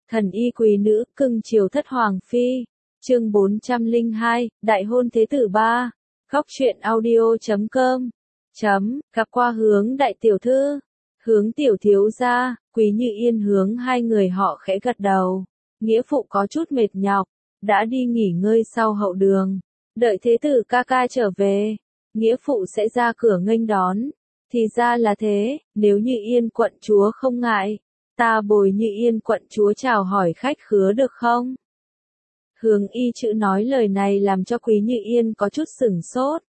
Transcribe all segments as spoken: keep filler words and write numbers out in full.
Thần y quý nữ, cưng chiều thất hoàng phi. Chương bốn trăm lẻ hai, Đại hôn thế tử ba. Góc truyện audio chấm com. Chấm, gặp qua Hướng đại tiểu thư. Hướng tiểu thiếu gia, Quý Như Yên hướng hai người họ khẽ gật đầu. Nghĩa phụ có chút mệt nhọc, đã đi nghỉ ngơi sau hậu đường. Đợi thế tử ca ca trở về, nghĩa phụ sẽ ra cửa nghênh đón. Thì ra là thế, nếu Như Yên quận chúa không ngại, ta bồi Như Yên quận chúa chào hỏi khách khứa được không? Hướng y chữ nói lời này làm cho Quý Như Yên có chút sửng sốt.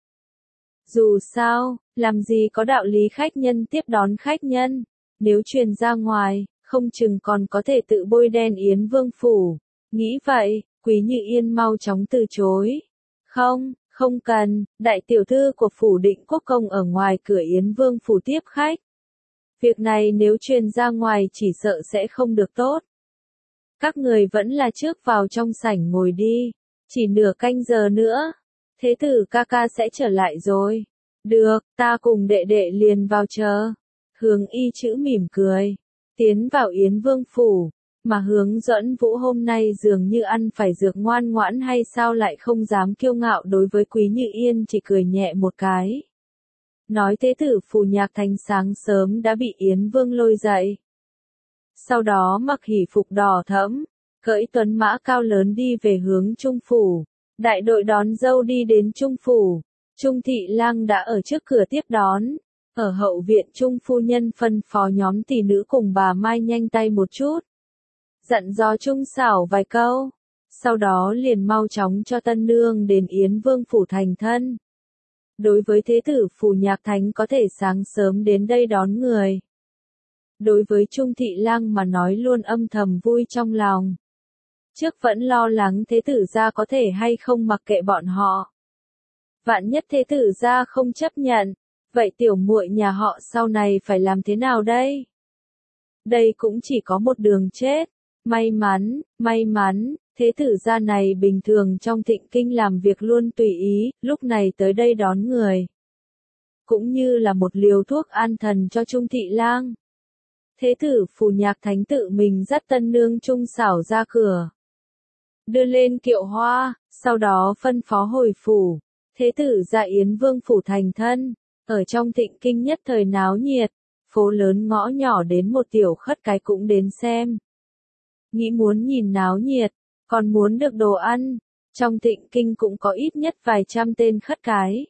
Dù sao, làm gì có đạo lý khách nhân tiếp đón khách nhân, nếu truyền ra ngoài, không chừng còn có thể tự bôi đen Yến Vương phủ. Nghĩ vậy, Quý Như Yên mau chóng từ chối. Không, không cần, đại tiểu thư của phủ Định Quốc công ở ngoài cửa Yến Vương phủ tiếp khách. Việc này nếu truyền ra ngoài chỉ sợ sẽ không được tốt. Các người vẫn là trước vào trong sảnh ngồi đi, chỉ nửa canh giờ nữa, thế tử ca ca sẽ trở lại rồi. Được, ta cùng đệ đệ liền vào chờ. Hướng y chữ mỉm cười, tiến vào Yến Vương phủ, mà Hướng Duẫn Vũ hôm nay dường như ăn phải dược ngoan ngoãn hay sao lại không dám kiêu ngạo đối với Quý Như Yên, chỉ cười nhẹ một cái. Nói thế tử phủ Nhạc Thành sáng sớm đã bị Yến Vương lôi dậy. Sau đó mặc hỷ phục đỏ thẫm, cưỡi tuấn mã cao lớn đi về hướng Trung phủ. Đại đội đón dâu đi đến Trung phủ, Trung thị lang đã ở trước cửa tiếp đón. Ở hậu viện Trung phu nhân phân phó nhóm tỷ nữ cùng bà Mai nhanh tay một chút, dặn dò Trung xảo vài câu, sau đó liền mau chóng cho tân nương đến Yến Vương phủ thành thân. Đối với thế tử phủ Nhạc Thánh có thể sáng sớm đến đây đón người, đối với Trung thị lang mà nói luôn âm thầm vui trong lòng. Trước vẫn lo lắng thế tử gia có thể hay không mặc kệ bọn họ. Vạn nhất thế tử gia không chấp nhận, vậy tiểu muội nhà họ sau này phải làm thế nào đây? Đây cũng chỉ có một đường chết. May mắn, may mắn, thế tử gia này bình thường trong Thịnh Kinh làm việc luôn tùy ý, lúc này tới đây đón người. Cũng như là một liều thuốc an thần cho Trung thị lang. Thế tử phủ Nhạc Thánh tự mình dắt tân nương Trung xảo ra cửa, đưa lên kiệu hoa, sau đó phân phó hồi phủ. Thế tử gia Yến Vương phủ thành thân, ở trong Thịnh Kinh nhất thời náo nhiệt, phố lớn ngõ nhỏ đến một tiểu khất cái cũng đến xem. Nghĩ muốn nhìn náo nhiệt, còn muốn được đồ ăn, trong Thịnh Kinh cũng có ít nhất vài trăm tên khất cái.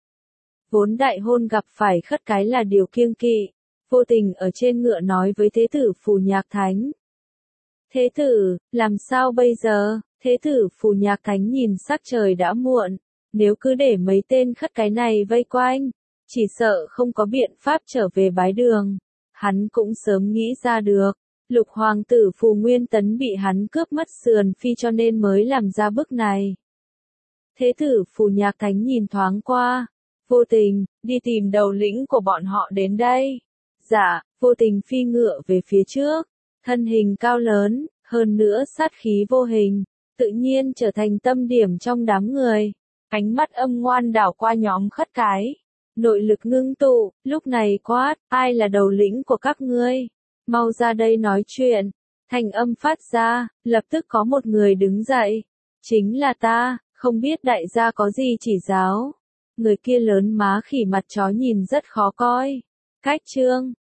Vốn đại hôn gặp phải khất cái là điều kiêng kỵ, vô tình ở trên ngựa nói với thế tử phủ Nhạc Thánh. Thế tử, làm sao bây giờ? Thế tử phủ Nhạc Thánh nhìn sắc trời đã muộn, nếu cứ để mấy tên khất cái này vây quanh, chỉ sợ không có biện pháp trở về bái đường. Hắn cũng sớm nghĩ ra được, lục hoàng tử Phù Nguyên Tấn bị hắn cướp mất sườn phi cho nên mới làm ra bước này. Thế tử phủ Nhạc Thánh nhìn thoáng qua, vô tình, đi tìm đầu lĩnh của bọn họ đến đây. Dạ, vô tình phi ngựa về phía trước, thân hình cao lớn, hơn nữa sát khí vô hình, tự nhiên trở thành tâm điểm trong đám người. Ánh mắt âm ngoan đảo qua nhóm khất cái, nội lực ngưng tụ, lúc này quát, ai là đầu lĩnh của các ngươi? Mau ra đây nói chuyện. Thành âm phát ra, lập tức có một người đứng dậy. Chính là ta, không biết đại gia có gì chỉ giáo. Người kia lớn má khỉ mặt chó nhìn rất khó coi. Cách trương,